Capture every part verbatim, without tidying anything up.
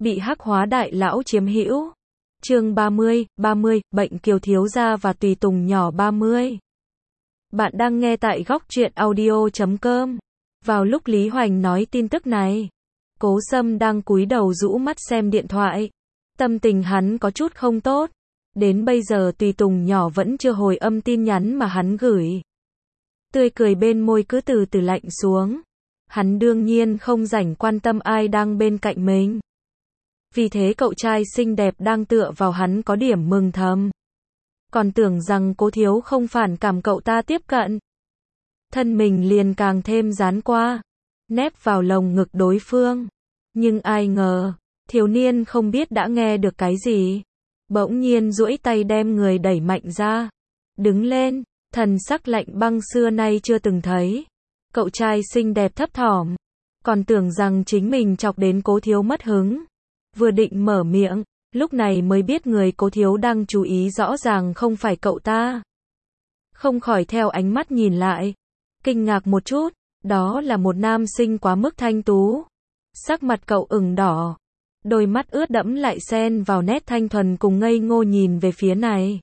bị hắc hóa đại lão chiếm hữu. Chương ba mươi, ba mươi, bệnh Kiều thiếu gia và tùy tùng nhỏ ba mươi. Bạn đang nghe tại góc truyện audio chấm com. Vào lúc Lý Hoành nói tin tức này, Cố Sâm đang cúi đầu rũ mắt xem điện thoại. Tâm tình hắn có chút không tốt. Đến bây giờ tùy tùng nhỏ vẫn chưa hồi âm tin nhắn mà hắn gửi. Tươi cười bên môi cứ từ từ lạnh xuống. Hắn đương nhiên không rảnh quan tâm ai đang bên cạnh mình. Vì thế cậu trai xinh đẹp đang tựa vào hắn có điểm mừng thầm. Còn tưởng rằng Cố thiếu không phản cảm cậu ta tiếp cận. Thân mình liền càng thêm dán qua, nép vào lồng ngực đối phương. Nhưng ai ngờ, thiếu niên không biết đã nghe được cái gì. Bỗng nhiên duỗi tay đem người đẩy mạnh ra. Đứng lên, thần sắc lạnh băng xưa nay chưa từng thấy. Cậu trai xinh đẹp thấp thỏm, còn tưởng rằng chính mình chọc đến Cố thiếu mất hứng. Vừa định mở miệng, lúc này mới biết người Cố thiếu đang chú ý rõ ràng không phải cậu ta. Không khỏi theo ánh mắt nhìn lại, kinh ngạc một chút, đó là một nam sinh quá mức thanh tú. Sắc mặt cậu ửng đỏ, đôi mắt ướt đẫm lại xen vào nét thanh thuần cùng ngây ngô nhìn về phía này.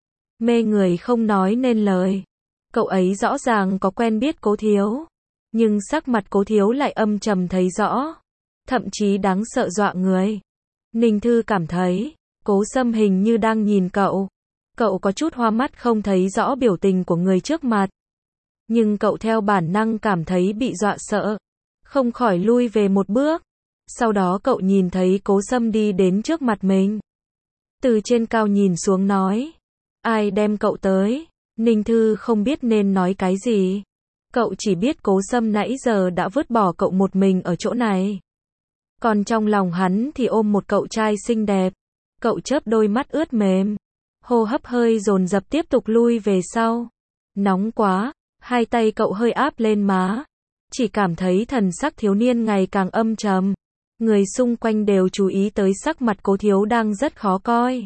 Mê người không nói nên lời. Cậu ấy rõ ràng có quen biết Cố thiếu, nhưng sắc mặt Cố thiếu lại âm trầm thấy rõ, thậm chí đáng sợ dọa người. Ninh Thư cảm thấy, Cố Sâm hình như đang nhìn cậu. Cậu có chút hoa mắt không thấy rõ biểu tình của người trước mặt. Nhưng cậu theo bản năng cảm thấy bị dọa sợ, không khỏi lui về một bước. Sau đó cậu nhìn thấy Cố Sâm đi đến trước mặt mình. Từ trên cao nhìn xuống nói, ai đem cậu tới? Ninh Thư không biết nên nói cái gì. Cậu chỉ biết Cố Sâm nãy giờ đã vứt bỏ cậu một mình ở chỗ này. Còn trong lòng hắn thì ôm một cậu trai xinh đẹp. Cậu chớp đôi mắt ướt mềm, hô hấp hơi dồn dập tiếp tục lui về sau. Nóng quá, hai tay cậu hơi áp lên má. Chỉ cảm thấy thần sắc thiếu niên ngày càng âm trầm. Người xung quanh đều chú ý tới sắc mặt Cố thiếu đang rất khó coi.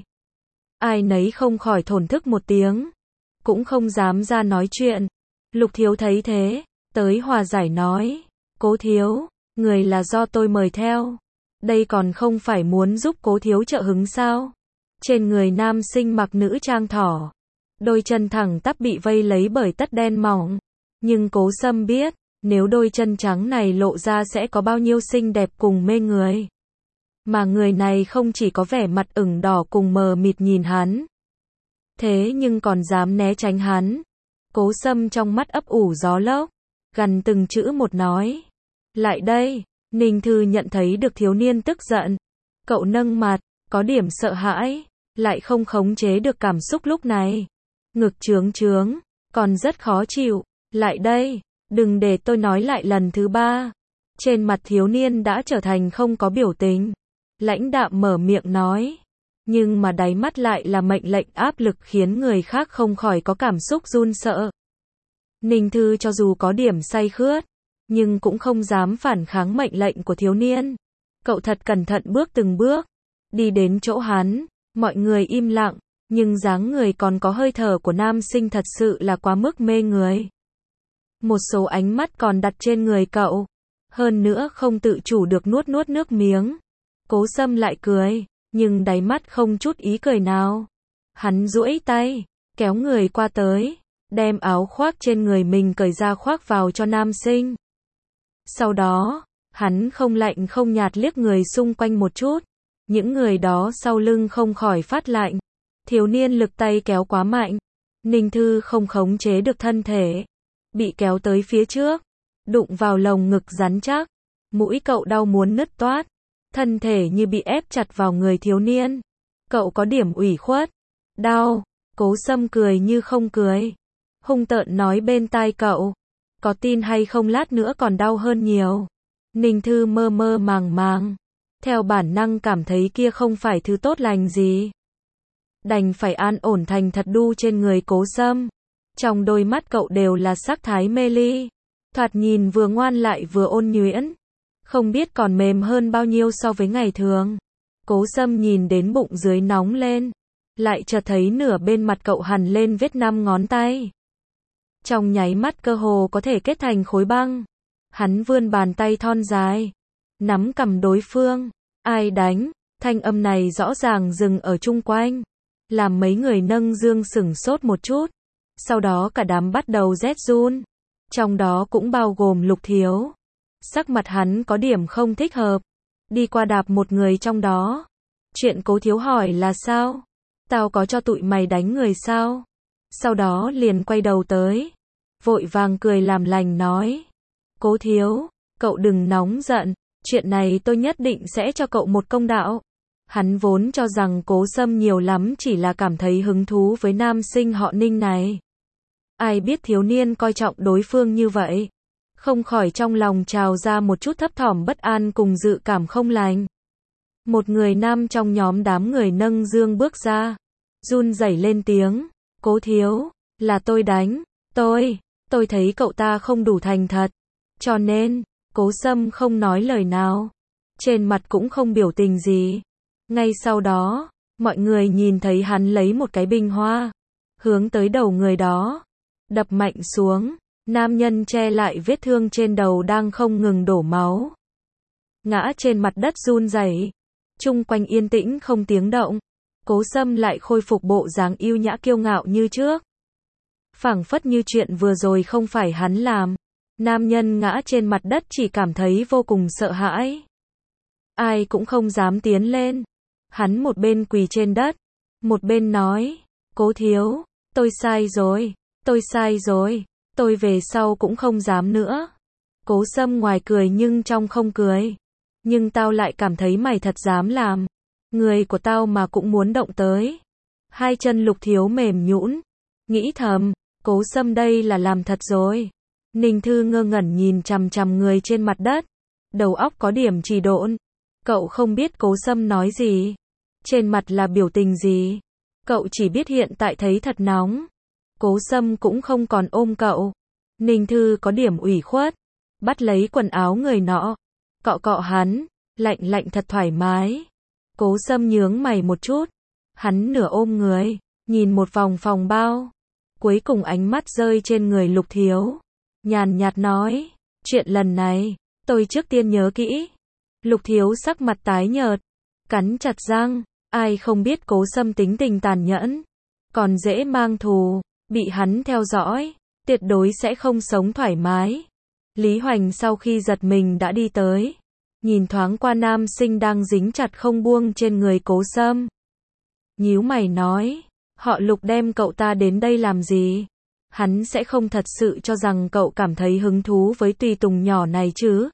Ai nấy không khỏi thổn thức một tiếng, cũng không dám ra nói chuyện. Lục thiếu thấy thế, tới hòa giải nói, Cố thiếu, người là do tôi mời theo. Đây còn không phải muốn giúp Cố thiếu trợ hứng sao? Trên người nam sinh mặc nữ trang thỏ, đôi chân thẳng tắp bị vây lấy bởi tất đen mỏng. Nhưng Cố Sâm biết, nếu đôi chân trắng này lộ ra sẽ có bao nhiêu xinh đẹp cùng mê người. Mà người này không chỉ có vẻ mặt ửng đỏ cùng mờ mịt nhìn hắn, thế nhưng còn dám né tránh hắn. Cố Sâm trong mắt ấp ủ gió lốc, gần từng chữ một nói, lại đây. Ninh Thư nhận thấy được thiếu niên tức giận. Cậu nâng mặt, có điểm sợ hãi, lại không khống chế được cảm xúc lúc này. Ngực trướng trướng, còn rất khó chịu. Lại đây, đừng để tôi nói lại lần thứ ba. Trên mặt thiếu niên đã trở thành không có biểu tình. Lãnh đạm mở miệng nói, nhưng mà đáy mắt lại là mệnh lệnh áp lực khiến người khác không khỏi có cảm xúc run sợ. Ninh Thư cho dù có điểm say khướt, nhưng cũng không dám phản kháng mệnh lệnh của thiếu niên. Cậu thật cẩn thận bước từng bước, đi đến chỗ hắn. Mọi người im lặng, nhưng dáng người còn có hơi thở của nam sinh thật sự là quá mức mê người. Một số ánh mắt còn đặt trên người cậu, hơn nữa không tự chủ được nuốt nuốt nước miếng. Cố Sâm lại cười, nhưng đáy mắt không chút ý cười nào. Hắn duỗi tay, kéo người qua tới, đem áo khoác trên người mình cởi ra khoác vào cho nam sinh. Sau đó, hắn không lạnh không nhạt liếc người xung quanh một chút. Những người đó sau lưng không khỏi phát lạnh. Thiếu niên lực tay kéo quá mạnh. Ninh Thư không khống chế được thân thể, bị kéo tới phía trước, đụng vào lồng ngực rắn chắc. Mũi cậu đau muốn nứt toát, thân thể như bị ép chặt vào người thiếu niên. Cậu có điểm ủy khuất. Đau. Cố Sâm cười như không cười, hung tợn nói bên tai cậu, có tin hay không lát nữa còn đau hơn nhiều. Ninh Thư mơ mơ màng màng, theo bản năng cảm thấy kia không phải thứ tốt lành gì. Đành phải an ổn thành thật đu trên người Cố Sâm. Trong đôi mắt cậu đều là sắc thái mê ly, thoạt nhìn vừa ngoan lại vừa ôn nhuyễn, không biết còn mềm hơn bao nhiêu so với ngày thường. Cố Sâm nhìn đến bụng dưới nóng lên, lại chợt thấy nửa bên mặt cậu hằn lên vết năm ngón tay. Trong nháy mắt cơ hồ có thể kết thành khối băng. Hắn vươn bàn tay thon dài, nắm cằm đối phương, Ai đánh? Thanh âm này rõ ràng dừng ở chung quanh, làm mấy người nâng dương sửng sốt một chút. Sau đó cả đám bắt đầu rét run, trong đó cũng bao gồm Lục Thiếu. Sắc mặt hắn có điểm không thích hợp, đi qua đạp một người trong đó. Chuyện Cố Thiếu hỏi là sao? Tao có cho tụi mày đánh người sao? Sau đó liền quay đầu tới, vội vàng cười làm lành nói. Cố Thiếu, cậu đừng nóng giận, chuyện này tôi nhất định sẽ cho cậu một công đạo. Hắn vốn cho rằng Cố Sâm nhiều lắm chỉ là cảm thấy hứng thú với nam sinh họ Ninh này. Ai biết thiếu niên coi trọng đối phương như vậy, không khỏi trong lòng trào ra một chút thấp thỏm bất an cùng dự cảm không lành. Một người nam trong nhóm đám người nâng dương bước ra, run rẩy lên tiếng, Cố Thiếu, là tôi đánh, tôi, tôi thấy cậu ta không đủ thành thật, cho nên, Cố Sâm không nói lời nào, trên mặt cũng không biểu tình gì. Ngay sau đó, mọi người nhìn thấy hắn lấy một cái bình hoa, hướng tới đầu người đó, đập mạnh xuống, nam nhân che lại vết thương trên đầu đang không ngừng đổ máu. Ngã trên mặt đất run rẩy, chung quanh yên tĩnh không tiếng động, Cố Sâm lại khôi phục bộ dáng yêu nhã kiêu ngạo như trước. Phảng phất như chuyện vừa rồi không phải hắn làm, nam nhân ngã trên mặt đất chỉ cảm thấy vô cùng sợ hãi. Ai cũng không dám tiến lên. Hắn một bên quỳ trên đất, một bên nói, Cố Thiếu, tôi sai rồi, tôi sai rồi, tôi về sau cũng không dám nữa. Cố Sâm ngoài cười nhưng trong không cười. Nhưng tao lại cảm thấy mày thật dám làm. Người của tao mà cũng muốn động tới. Hai chân Lục Thiếu mềm nhũn, nghĩ thầm, Cố Sâm đây là làm thật rồi. Ninh Thư ngơ ngẩn nhìn chằm chằm người trên mặt đất, đầu óc có điểm trì độn. Cậu không biết Cố Sâm nói gì, trên mặt là biểu tình gì. Cậu chỉ biết hiện tại thấy thật nóng. Cố Sâm cũng không còn ôm cậu. Ninh Thư có điểm ủy khuất, bắt lấy quần áo người nọ, cọ cọ hắn, lạnh lạnh thật thoải mái. Cố Sâm nhướng mày một chút, hắn nửa ôm người, nhìn một vòng phòng bao, cuối cùng ánh mắt rơi trên người Lục Thiếu, nhàn nhạt nói, chuyện lần này, tôi trước tiên nhớ kỹ. Lục Thiếu sắc mặt tái nhợt, cắn chặt răng, ai không biết Cố Sâm tính tình tàn nhẫn, còn dễ mang thù, bị hắn theo dõi, tuyệt đối sẽ không sống thoải mái. Lý Hoành sau khi giật mình đã đi tới, nhìn thoáng qua nam sinh đang dính chặt không buông trên người Cố Sâm. Nhíu mày nói, họ Lục đem cậu ta đến đây làm gì? Hắn sẽ không thật sự cho rằng cậu cảm thấy hứng thú với tùy tùng nhỏ này chứ?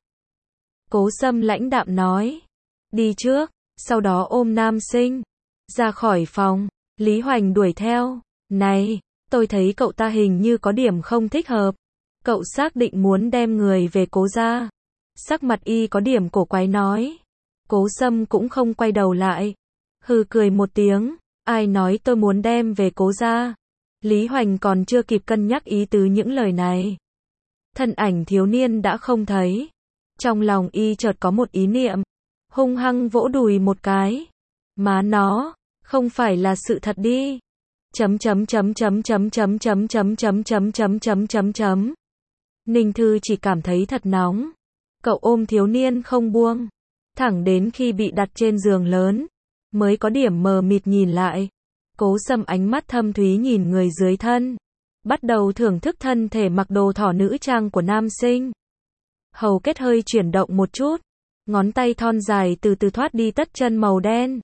Cố Sâm lãnh đạm nói, đi trước, sau đó ôm nam sinh, ra khỏi phòng. Lý Hoành đuổi theo, này, tôi thấy cậu ta hình như có điểm không thích hợp. Cậu xác định muốn đem người về Cố gia? Sắc mặt y có điểm cổ quái nói. Cố Sâm cũng không quay đầu lại, hừ cười một tiếng, ai nói tôi muốn đem về Cố gia? Lý Hoành còn chưa kịp cân nhắc ý tứ những lời này, thân ảnh thiếu niên đã không thấy. Trong lòng y chợt có một ý niệm, hung hăng vỗ đùi một cái. Má nó, không phải là sự thật đi. Chấm chấm chấm chấm chấm chấm chấm chấm chấm chấm chấm chấm chấm chấm. Ninh Thư chỉ cảm thấy thật nóng. Cậu ôm thiếu niên không buông, thẳng đến khi bị đặt trên giường lớn, mới có điểm mờ mịt nhìn lại. Cố Sâm ánh mắt thâm thúy nhìn người dưới thân, bắt đầu thưởng thức thân thể mặc đồ thỏ nữ trang của nam sinh. Hầu kết hơi chuyển động một chút, ngón tay thon dài từ từ thoát đi tất chân màu đen.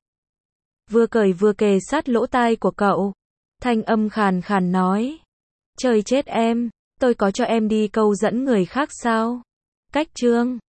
Vừa cởi vừa kề sát lỗ tai của cậu, thanh âm khàn khàn nói, trời chết em, tôi có cho em đi câu dẫn người khác sao? Cách chương